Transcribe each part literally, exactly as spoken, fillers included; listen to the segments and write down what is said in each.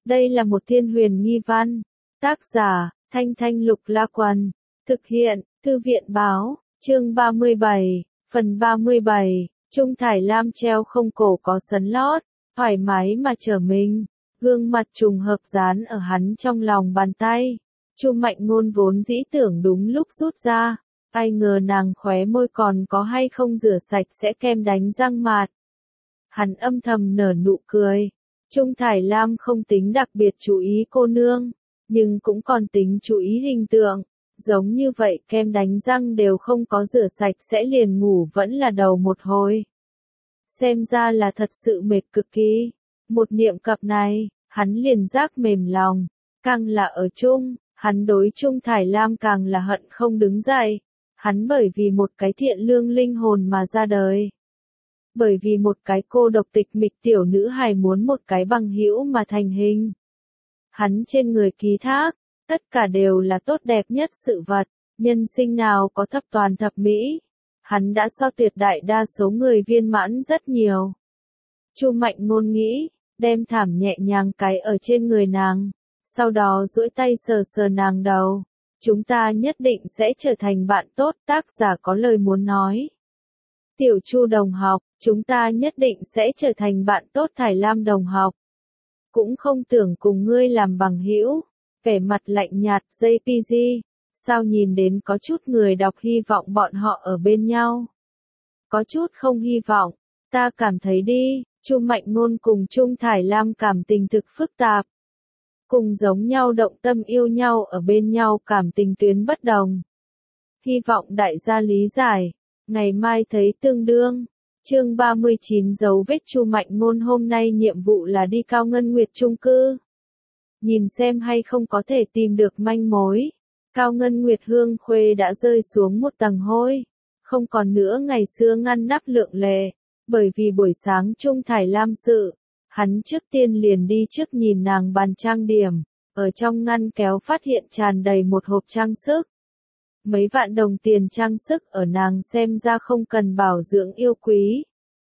Đây là một thiên huyền nghi văn. Tác giả, Thanh Thanh Lục La Quần. Thực hiện, Thư viện Báo. Chương ba mươi bảy, phần ba mươi bảy. Trung thải lam treo không cổ có sấn lót, thoải mái mà trở mình. Gương mặt trùng hợp dán ở hắn trong lòng bàn tay. Chu Mạnh Ngôn vốn dĩ tưởng đúng lúc rút ra, ai ngờ nàng khóe môi còn có hay không rửa sạch sẽ kem đánh răng mạt. Hắn âm thầm nở nụ cười. Trung thải lam không tính đặc biệt chú ý cô nương, nhưng cũng còn tính chú ý hình tượng. Giống như vậy kem đánh răng đều không có rửa sạch sẽ liền ngủ vẫn là đầu một hồi. Xem ra là thật sự mệt cực kỳ. Một niệm cập này, hắn liền giác mềm lòng. Càng là ở chung, hắn đối Trung thải lam càng là hận không đứng dậy. Hắn bởi vì một cái thiện lương linh hồn mà ra đời. Bởi vì một cái cô độc tịch mịch tiểu nữ hài muốn một cái bằng hữu mà thành hình. Hắn trên người ký thác, tất cả đều là tốt đẹp nhất sự vật, nhân sinh nào có thập toàn thập mỹ. Hắn đã so tuyệt đại đa số người viên mãn rất nhiều. Chu Mạnh Ngôn nghĩ, đem thảm nhẹ nhàng cái ở trên người nàng, sau đó duỗi tay sờ sờ nàng đầu. Chúng ta nhất định sẽ trở thành bạn tốt, tác giả có lời muốn nói. Tiểu Chu đồng học, chúng ta nhất định sẽ trở thành bạn tốt thải lam đồng học. Cũng không tưởng cùng ngươi làm bằng hữu. Vẻ mặt lạnh nhạt gi pê giê, sao nhìn đến có chút người đọc hy vọng bọn họ ở bên nhau. Có chút không hy vọng, ta cảm thấy đi, Chu Mạnh Ngôn cùng Trung thải lam cảm tình thực phức tạp. Cùng giống nhau động tâm yêu nhau ở bên nhau cảm tình tuyến bất đồng. Hy vọng đại gia lý giải, ngày mai thấy tương đương. Chương ba mươi chín dấu vết Chu Mạnh Ngôn hôm nay nhiệm vụ là đi Cao Ngân Nguyệt chung cư. Nhìn xem hay không có thể tìm được manh mối. Cao Ngân Nguyệt hương khuê đã rơi xuống một tầng hôi. Không còn nữa ngày xưa ngăn nắp lượng lệ. Bởi vì buổi sáng Trung thải lam sự. Hắn trước tiên liền đi trước nhìn nàng bàn trang điểm. Ở trong ngăn kéo phát hiện tràn đầy một hộp trang sức. Mấy vạn đồng tiền trang sức ở nàng xem ra không cần bảo dưỡng yêu quý.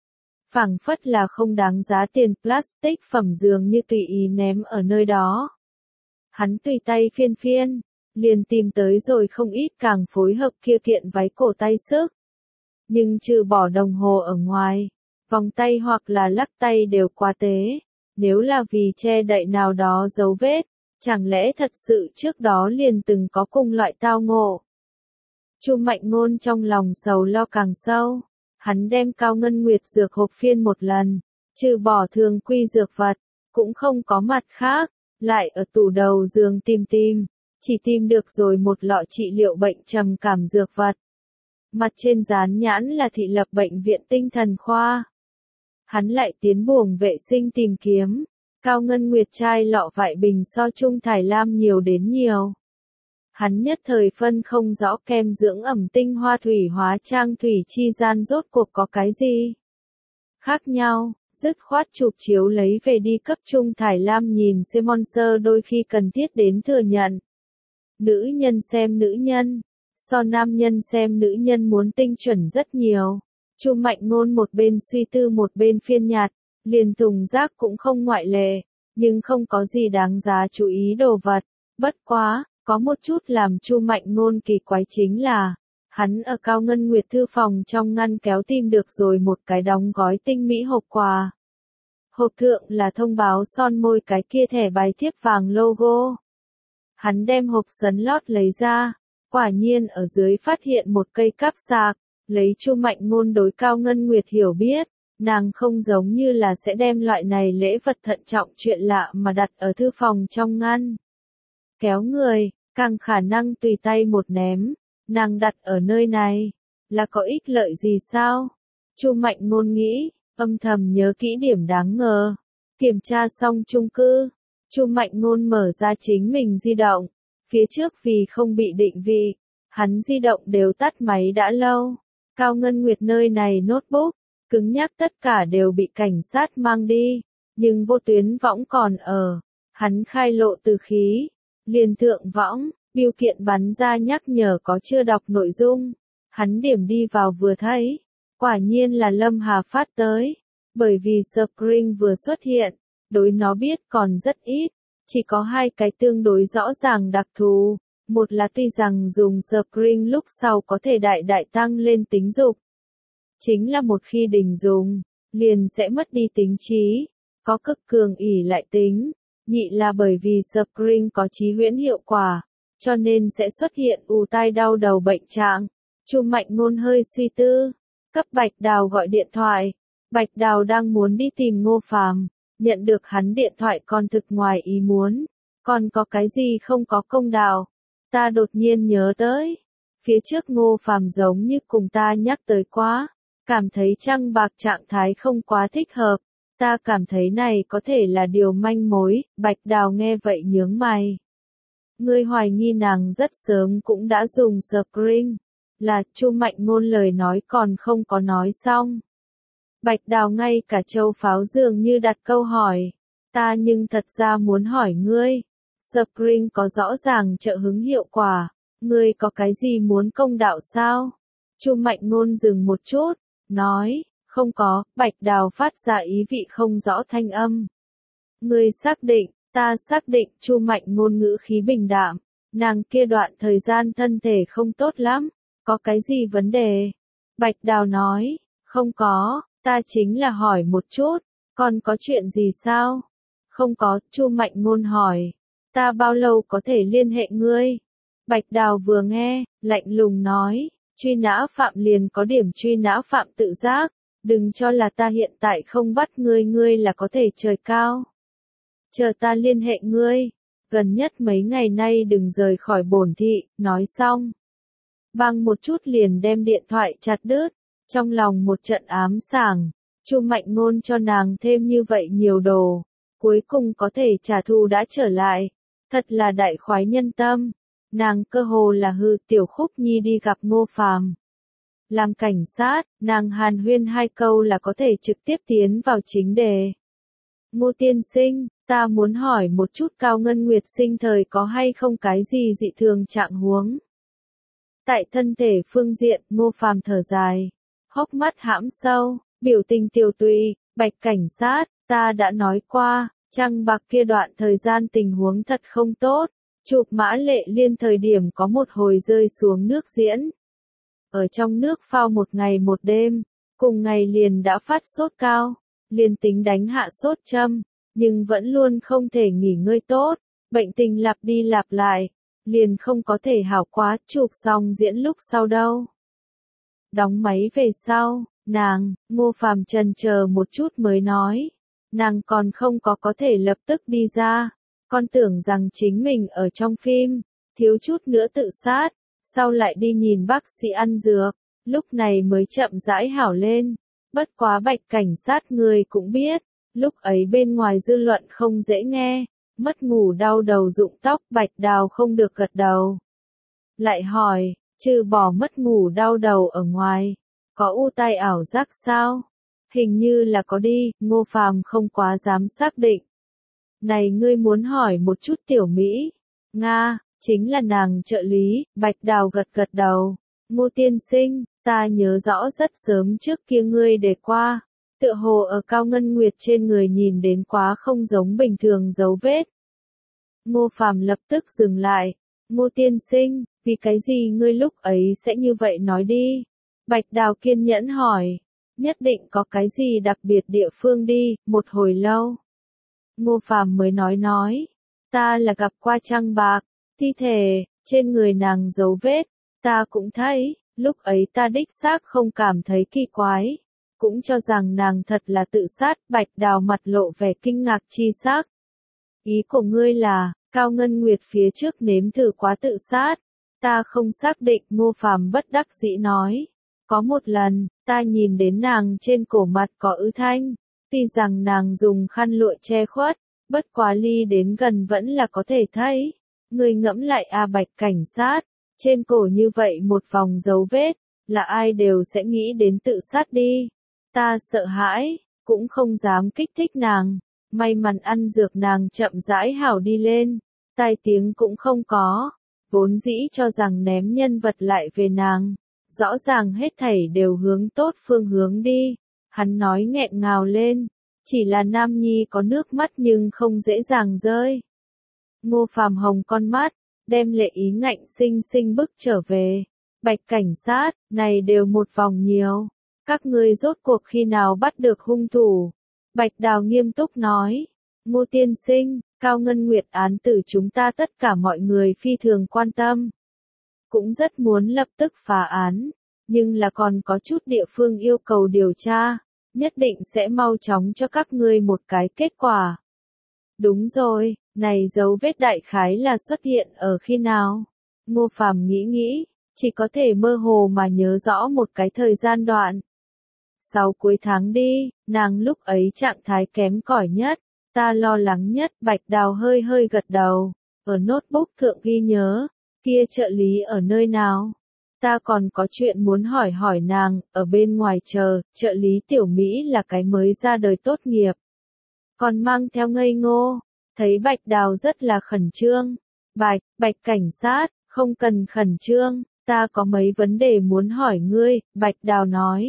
Phảng phất là không đáng giá tiền plastic phẩm dường như tùy ý ném ở nơi đó. Hắn tùy tay phiên phiên, liền tìm tới rồi không ít càng phối hợp kia kiện váy cổ tay sức. Nhưng trừ bỏ đồng hồ ở ngoài, vòng tay hoặc là lắc tay đều quá tế. Nếu là vì che đậy nào đó dấu vết, chẳng lẽ thật sự trước đó liền từng có cùng loại tao ngộ. Chu Mạnh Ngôn trong lòng sầu lo càng sâu. Hắn đem Cao Ngân Nguyệt dược hộp phiên một lần, trừ bỏ thường quy dược vật, cũng không có mặt khác, lại ở tủ đầu giường tìm tìm, chỉ tìm được rồi một lọ trị liệu bệnh trầm cảm dược vật. Mặt trên dán nhãn là thị lập bệnh viện tinh thần khoa. Hắn lại tiến buồng vệ sinh tìm kiếm, Cao Ngân Nguyệt chai lọ vại bình so Trung thải lam nhiều đến nhiều. Hắn nhất thời phân không rõ kem dưỡng ẩm tinh hoa thủy hóa trang thủy chi gian rốt cuộc có cái gì khác nhau, dứt khoát chụp chiếu lấy về đi cấp Trung thải lam nhìn sponsor đôi khi cần thiết đến thừa nhận. Nữ nhân xem nữ nhân, so nam nhân xem nữ nhân muốn tinh chuẩn rất nhiều. Chu Mạnh Ngôn một bên suy tư một bên phiên nhạt, liền thùng rác cũng không ngoại lệ, nhưng không có gì đáng giá chú ý đồ vật. Bất quá, có một chút làm Chu Mạnh Ngôn kỳ quái chính là, hắn ở Cao Ngân Nguyệt thư phòng trong ngăn kéo tìm được rồi một cái đóng gói tinh mỹ hộp quà. Hộp thượng là thông báo son môi cái kia thẻ bài thiếp vàng logo. Hắn đem hộp sấn lót lấy ra, quả nhiên ở dưới phát hiện một cây cáp sạc, lấy Chu Mạnh Ngôn đối Cao Ngân Nguyệt hiểu biết, nàng không giống như là sẽ đem loại này lễ vật thận trọng chuyện lạ mà đặt ở thư phòng trong ngăn kéo người, càng khả năng tùy tay một ném, nàng đặt ở nơi này, là có ích lợi gì sao? Chu Mạnh Ngôn nghĩ, âm thầm nhớ kỹ điểm đáng ngờ. Kiểm tra xong chung cư, Chu Mạnh Ngôn mở ra chính mình di động, phía trước vì không bị định vị, hắn di động đều tắt máy đã lâu. Cao Ngân Nguyệt nơi này notebook, cứng nhắc tất cả đều bị cảnh sát mang đi, nhưng vô tuyến võng còn ở, hắn khai lộ từ khí. Liền thượng võng, bưu kiện bắn ra nhắc nhở có chưa đọc nội dung. Hắn điểm đi vào vừa thấy. Quả nhiên là Lâm Hà phát tới. Bởi vì Spring vừa xuất hiện, đối nó biết còn rất ít. Chỉ có hai cái tương đối rõ ràng đặc thù. Một là tuy rằng dùng Spring lúc sau có thể đại đại tăng lên tính dục. Chính là một khi đình dùng, liền sẽ mất đi tính trí, có cực cường ỷ lại tính. Nhị là bởi vì Spring có trí huyễn hiệu quả, cho nên sẽ xuất hiện ù tai đau đầu bệnh trạng. Chu Mạnh Ngôn hơi suy tư, cấp Bạch Đào gọi điện thoại. Bạch Đào đang muốn đi tìm Ngô Phàm, nhận được hắn điện thoại còn thực ngoài ý muốn. Còn có cái gì không có công đạo? Ta đột nhiên nhớ tới, phía trước Ngô Phàm giống như cùng ta nhắc tới quá, cảm thấy trăng bạc trạng thái không quá thích hợp. Ta cảm thấy này có thể là điều manh mối. Bạch Đào nghe vậy nhướng mày. Ngươi hoài nghi nàng rất sớm cũng đã dùng Spring. Là, Chu Mạnh Ngôn lời nói còn không có nói xong. Bạch Đào ngay cả châu pháo dường như đặt câu hỏi. Ta nhưng thật ra muốn hỏi ngươi. Spring có rõ ràng trợ hứng hiệu quả. Ngươi có cái gì muốn công đạo sao? Chu Mạnh Ngôn dừng một chút, nói. Không có. Bạch Đào phát ra ý vị không rõ thanh âm. Ngươi xác định? Ta xác định. Chu Mạnh Ngôn ngữ khí bình đạm. Nàng kia đoạn thời gian thân thể không tốt lắm. Có cái gì vấn đề? Bạch Đào nói. Không có. Ta chính là hỏi một chút. Còn có chuyện gì sao? Không có. Chu Mạnh Ngôn hỏi. Ta bao lâu có thể liên hệ ngươi? Bạch Đào vừa nghe, lạnh lùng nói. Truy nã phạm liền có điểm truy nã phạm tự giác. Đừng cho là ta hiện tại không bắt ngươi, ngươi là có thể trời cao. Chờ ta liên hệ ngươi. Gần nhất mấy ngày nay đừng rời khỏi bổn thị. Nói xong. Bang một chút liền đem điện thoại chặt đứt. Trong lòng một trận ám sảng. Chu Mạnh Ngôn cho nàng thêm như vậy nhiều đồ. Cuối cùng có thể trả thù đã trở lại. Thật là đại khoái nhân tâm. Nàng cơ hồ là hư Tiểu Khúc Nhi đi gặp Ngô Phàm. Làm cảnh sát, nàng hàn huyên hai câu là có thể trực tiếp tiến vào chính đề. Ngô tiên sinh, ta muốn hỏi một chút Cao Ngân Nguyệt sinh thời có hay không cái gì dị thường trạng huống. Tại thân thể phương diện, Ngô Phàm thở dài, hốc mắt hãm sâu, biểu tình tiều tụy. Bạch cảnh sát, ta đã nói qua, trăng bạc kia đoạn thời gian tình huống thật không tốt. Chụp Mã Lệ Liên thời điểm có một hồi rơi xuống nước diễn. Ở trong nước phao một ngày một đêm, cùng ngày liền đã phát sốt cao, liền tính đánh hạ sốt châm, nhưng vẫn luôn không thể nghỉ ngơi tốt, bệnh tình lặp đi lặp lại, liền không có thể hảo quá. Chụp xong diễn lúc sau đâu. Đóng máy về sau, nàng, Ngô Phàm chần chờ một chút mới nói, nàng còn không có có thể lập tức đi ra, con tưởng rằng chính mình ở trong phim, thiếu chút nữa tự sát, sau lại đi nhìn bác sĩ ăn dược, lúc này mới chậm rãi hảo lên. Bất quá Bạch cảnh sát người cũng biết, lúc ấy bên ngoài dư luận không dễ nghe, mất ngủ đau đầu rụng tóc. Bạch Đào không được gật đầu. Lại hỏi, trừ bỏ mất ngủ đau đầu ở ngoài, có u tai ảo giác sao? Hình như là có đi. Ngô Phàm không quá dám xác định. Này ngươi muốn hỏi một chút Tiểu Mỹ. Nga, chính là nàng trợ lý. Bạch Đào gật gật đầu. Ngô tiên sinh, ta nhớ rõ rất sớm trước kia ngươi đề qua. Tựa hồ ở Cao Ngân Nguyệt trên người nhìn đến quá không giống bình thường dấu vết. Ngô Phàm lập tức dừng lại. Ngô tiên sinh, vì cái gì ngươi lúc ấy sẽ như vậy nói đi? Bạch Đào kiên nhẫn hỏi. Nhất định có cái gì đặc biệt địa phương đi. Một hồi lâu, Ngô Phàm mới nói nói. Ta là gặp qua trăng bạc, thi thể, trên người nàng dấu vết, ta cũng thấy, lúc ấy ta đích xác không cảm thấy kỳ quái, cũng cho rằng nàng thật là tự sát. Bạch Đào mặt lộ vẻ kinh ngạc chi sắc. Ý của ngươi là, Cao Ngân Nguyệt phía trước nếm thử quá tự sát, ta không xác định. Ngô Phàm bất đắc dĩ nói. Có một lần, ta nhìn đến nàng trên cổ mặt có ứ thanh, tuy rằng nàng dùng khăn lụa che khuất, bất quá ly đến gần vẫn là có thể thấy. Ngươi ngẫm lại a Bạch cảnh sát, trên cổ như vậy một vòng dấu vết, là ai đều sẽ nghĩ đến tự sát đi. Ta sợ hãi, cũng không dám kích thích nàng, may mắn ăn dược nàng chậm rãi hảo đi lên, tai tiếng cũng không có, vốn dĩ cho rằng ném nhân vật lại về nàng, rõ ràng hết thảy đều hướng tốt phương hướng đi. Hắn nói nghẹn ngào lên, chỉ là nam nhi có nước mắt nhưng không dễ dàng rơi. Ngô Phàm hồng con mắt, đem Lệ Ý ngạnh sinh sinh bức trở về. Bạch cảnh sát, này đều một vòng nhiều. Các ngươi rốt cuộc khi nào bắt được hung thủ? Bạch Đào nghiêm túc nói. Ngô tiên sinh, Cao Ngân Nguyệt án tử chúng ta tất cả mọi người phi thường quan tâm. Cũng rất muốn lập tức phá án, nhưng là còn có chút địa phương yêu cầu điều tra, nhất định sẽ mau chóng cho các ngươi một cái kết quả. Đúng rồi, này dấu vết đại khái là xuất hiện ở khi nào? Ngô Phàm nghĩ nghĩ, chỉ có thể mơ hồ mà nhớ rõ một cái thời gian đoạn. Sau cuối tháng đi, nàng lúc ấy trạng thái kém cỏi nhất, ta lo lắng nhất. Bạch Đào hơi hơi gật đầu, ở notebook thượng ghi nhớ, kia trợ lý ở nơi nào? Ta còn có chuyện muốn hỏi hỏi nàng, ở bên ngoài chờ, trợ lý Tiểu Mỹ là cái mới ra đời tốt nghiệp. Còn mang theo ngây ngô, thấy Bạch Đào rất là khẩn trương. Bạch, Bạch cảnh sát, không cần khẩn trương, ta có mấy vấn đề muốn hỏi ngươi, Bạch Đào nói.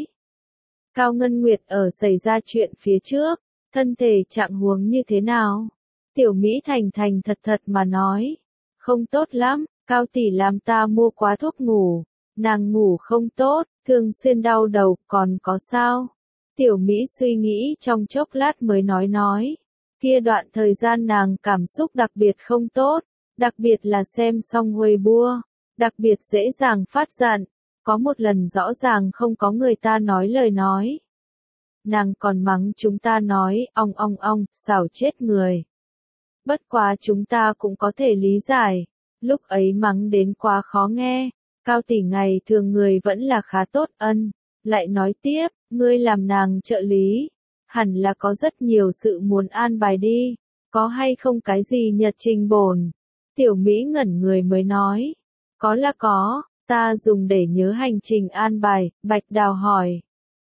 Cao Ngân Nguyệt ở xảy ra chuyện phía trước, thân thể trạng huống như thế nào? Tiểu Mỹ thành thành thật thật mà nói. Không tốt lắm, Cao tỷ làm ta mua quá thuốc ngủ, nàng ngủ không tốt, thường xuyên đau đầu, còn có sao? Tiểu Mỹ suy nghĩ trong chốc lát mới nói nói. Kia đoạn thời gian nàng cảm xúc đặc biệt không tốt, đặc biệt là xem xong Weibo, đặc biệt dễ dàng phát giận, có một lần rõ ràng không có người ta nói lời nói. Nàng còn mắng chúng ta nói, ong ong ong, xảo chết người. Bất quá chúng ta cũng có thể lý giải, lúc ấy mắng đến quá khó nghe, Cao tỷ ngày thường người vẫn là khá tốt ân, lại nói tiếp, ngươi làm nàng trợ lý, hẳn là có rất nhiều sự muốn an bài đi, có hay không cái gì nhật trình bổn? Tiểu Mỹ ngẩn người mới nói, có là có, ta dùng để nhớ hành trình an bài. Bạch Đào hỏi,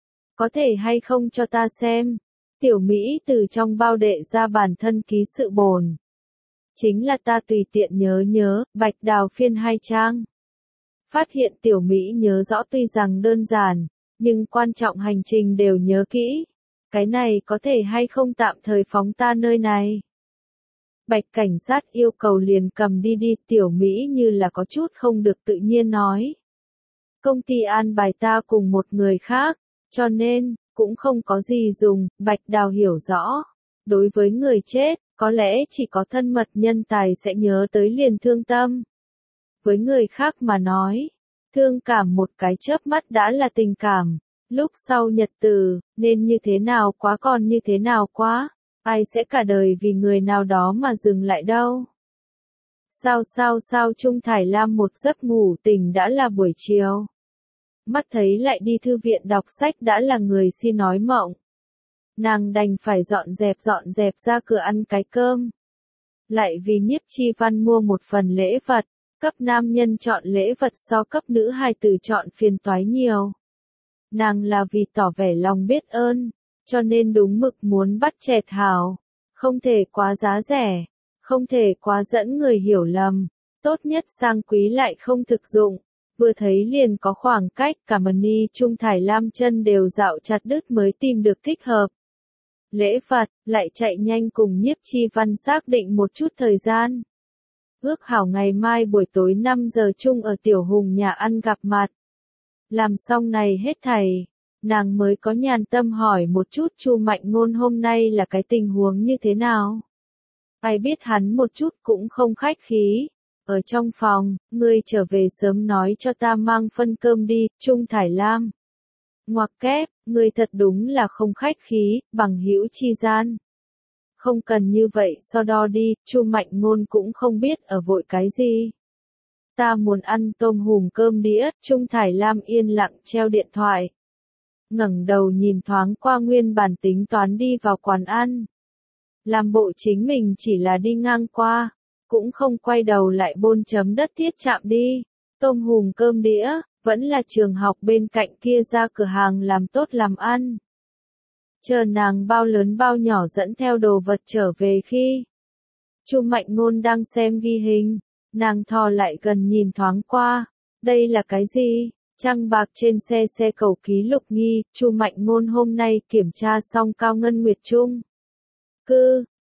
có thể hay không cho ta xem? Tiểu Mỹ từ trong bao đệ ra bản thân ký sự bổn. Chính là ta tùy tiện nhớ nhớ. Bạch Đào phiên hai trang. Phát hiện Tiểu Mỹ nhớ rõ tuy rằng đơn giản, nhưng quan trọng hành trình đều nhớ kỹ. Cái này có thể hay không tạm thời phóng ta nơi này? Bạch cảnh sát yêu cầu liền cầm đi đi. Tiểu Mỹ như là có chút không được tự nhiên nói. Công ty an bài ta cùng một người khác, cho nên, cũng không có gì dùng. Bạch Đào hiểu rõ. Đối với người chết, có lẽ chỉ có thân mật nhân tài sẽ nhớ tới liền thương tâm. Với người khác mà nói, thương cảm một cái chớp mắt đã là tình cảm. Lúc sau nhật từ, nên như thế nào quá còn như thế nào quá, ai sẽ cả đời vì người nào đó mà dừng lại đâu. Sao sao sao Trung Thải Lam một giấc ngủ tỉnh đã là buổi chiều. Mắt thấy lại đi thư viện đọc sách đã là người si nói mộng. Nàng đành phải dọn dẹp dọn dẹp ra cửa ăn cái cơm. Lại vì Nhiếp Chi Văn mua một phần lễ vật, cấp nam nhân chọn lễ vật so cấp nữ hài tử chọn phiền toái nhiều. Nàng là vì tỏ vẻ lòng biết ơn, cho nên đúng mực muốn bắt chẹt hào, không thể quá giá rẻ, không thể quá dẫn người hiểu lầm, tốt nhất sang quý lại không thực dụng, vừa thấy liền có khoảng cách. Cả Mani Trung Thải Lam chân đều dạo chặt đứt mới tìm được thích hợp lễ vật, lại chạy nhanh cùng Nhiếp Chi Văn xác định một chút thời gian. Ước hảo ngày mai buổi tối năm giờ chung ở Tiểu Hùng nhà ăn gặp mặt. Làm xong này hết thảy, nàng mới có nhàn tâm hỏi một chút Chu Mạnh Ngôn hôm nay là cái tình huống như thế nào. Ai biết hắn một chút cũng không khách khí. Ở trong phòng, ngươi trở về sớm nói cho ta mang phân cơm đi. Trung Thải Lam. Ngoặc kép, ngươi thật đúng là không khách khí, bằng hữu chi gian. Không cần như vậy so đo đi. Chu Mạnh Ngôn cũng không biết ở vội cái gì. Ta muốn ăn tôm hùm cơm đĩa. Trung Thải Lam yên lặng treo điện thoại. Ngẩng đầu nhìn thoáng qua nguyên bản tính toán đi vào quán ăn. Làm bộ chính mình chỉ là đi ngang qua, cũng không quay đầu lại bôn chấm đất thiết chạm đi. Tôm hùm cơm đĩa, vẫn là trường học bên cạnh kia ra cửa hàng làm tốt làm ăn. Chờ nàng bao lớn bao nhỏ dẫn theo đồ vật trở về khi Chu Mạnh Ngôn đang xem ghi hình, nàng thò lại gần nhìn thoáng qua, đây là cái gì? Trăng bạc trên xe xe cầu ký lục nghi. Chu Mạnh Ngôn hôm nay kiểm tra xong Cao Ngân Nguyệt Trung cư,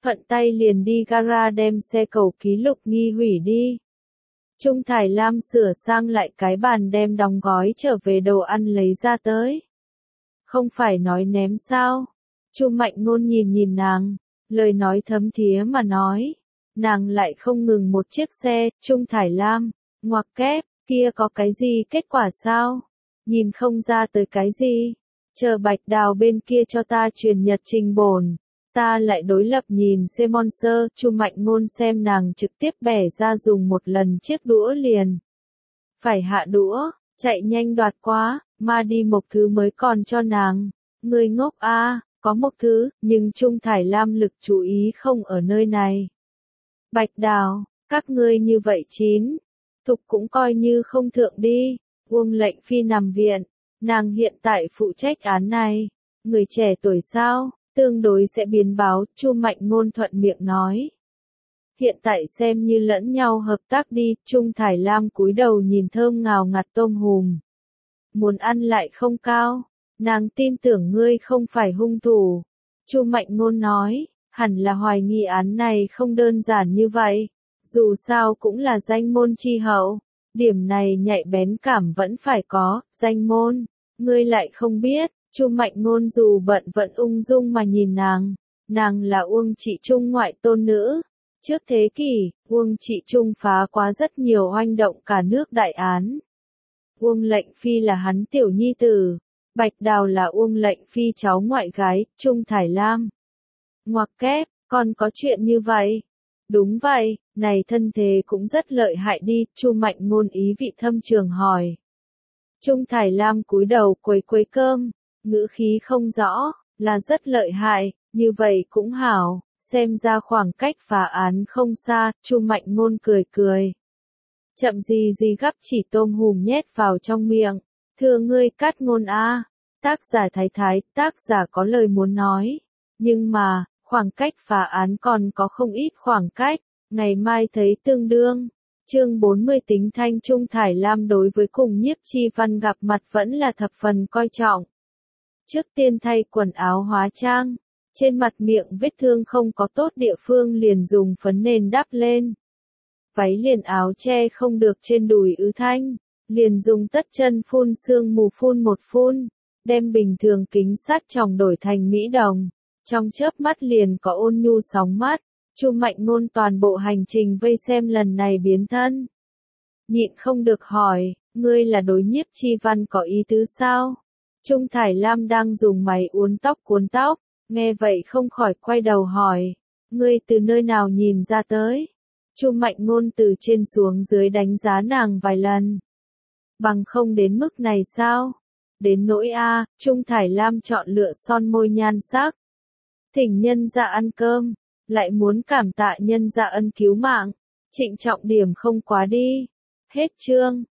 thuận tay liền đi gara đem xe cầu ký lục nghi hủy đi. Trung Thải Lam sửa sang lại cái bàn đem đóng gói trở về đồ ăn lấy ra tới. Không phải nói ném sao? Chu Mạnh Ngôn nhìn nhìn nàng, lời nói thấm thía mà nói. Nàng lại không ngừng một chiếc xe, Trung Thải Lam, ngoặc kép, kia có cái gì kết quả sao? Nhìn không ra tới cái gì. Chờ Bạch Đào bên kia cho ta truyền nhật trình bổn. Ta lại đối lập nhìn Semonser, Chu Mạnh Ngôn xem nàng trực tiếp bẻ ra dùng một lần chiếc đũa liền. Phải hạ đũa, chạy nhanh đoạt quá, mà đi một thứ mới còn cho nàng. Người ngốc a, à, có một thứ, nhưng Trung Thải Lam lực chú ý không ở nơi này. Bạch Đào, các ngươi như vậy chín, tục cũng coi như không thượng đi. Uông Lệnh Phi nằm viện, nàng hiện tại phụ trách án này. Người trẻ tuổi sao? Tương đối sẽ biến báo, Chu Mạnh Ngôn thuận miệng nói. Hiện tại xem như lẫn nhau hợp tác đi, Trung Thải Lam cúi đầu nhìn thơm ngào ngạt tôm hùm. Muốn ăn lại không cao, nàng tin tưởng ngươi không phải hung thủ. Chu Mạnh Ngôn nói, hẳn là hoài nghi án này không đơn giản như vậy, dù sao cũng là danh môn chi hậu, điểm này nhạy bén cảm vẫn phải có, danh môn, ngươi lại không biết. Chu Mạnh Ngôn dù bận vẫn ung dung mà nhìn nàng, nàng là Uông Trị Trung ngoại tôn nữ. Trước thế kỷ, Uông Trị Trung phá quá rất nhiều oanh động cả nước đại án. Uông Lệnh Phi là hắn tiểu nhi tử, Bạch Đào là Uông Lệnh Phi cháu ngoại gái, Trung Thải Lam. Ngoặc kép, còn có chuyện như vậy? Đúng vậy, này thân thế cũng rất lợi hại đi, Chu Mạnh Ngôn ý vị thâm trường hỏi. Trung Thải Lam cúi đầu quấy quấy cơm. Ngữ khí không rõ, là rất lợi hại, như vậy cũng hảo, xem ra khoảng cách phá án không xa, Chu Mạnh Ngôn cười cười. Chậm gì gì gắp chỉ tôm hùm nhét vào trong miệng, thưa ngươi Cát Ngôn a, tác giả Thái Thái, tác giả có lời muốn nói, nhưng mà, khoảng cách phá án còn có không ít khoảng cách, ngày mai thấy tương đương. Chương bốn mươi tính thanh Trung Thải Lam đối với cùng Nhiếp Chi Văn gặp mặt vẫn là thập phần coi trọng. Trước tiên thay quần áo hóa trang, trên mặt miệng vết thương không có tốt địa phương liền dùng phấn nền đắp lên. Váy liền áo che không được trên đùi ứ thanh, liền dùng tất chân phun sương mù phun một phun, đem bình thường kính sắt tròng đổi thành mỹ đồng, trong chớp mắt liền có ôn nhu sóng mắt. Chu Mạnh Ngôn toàn bộ hành trình vây xem lần này biến thân. Nhịn không được hỏi, ngươi là đối Nhiếp Chi Văn có ý tứ sao? Trung Thải Lam đang dùng máy uốn tóc cuốn tóc, nghe vậy không khỏi quay đầu hỏi, ngươi từ nơi nào nhìn ra tới? Chu Mạnh Ngôn từ trên xuống dưới đánh giá nàng vài lần. Bằng không đến mức này sao? Đến nỗi a, Trung Thải Lam chọn lựa son môi nhan sắc. Thỉnh nhân ra ăn cơm, lại muốn cảm tạ nhân ra ân cứu mạng, trịnh trọng điểm không quá đi. Hết chương.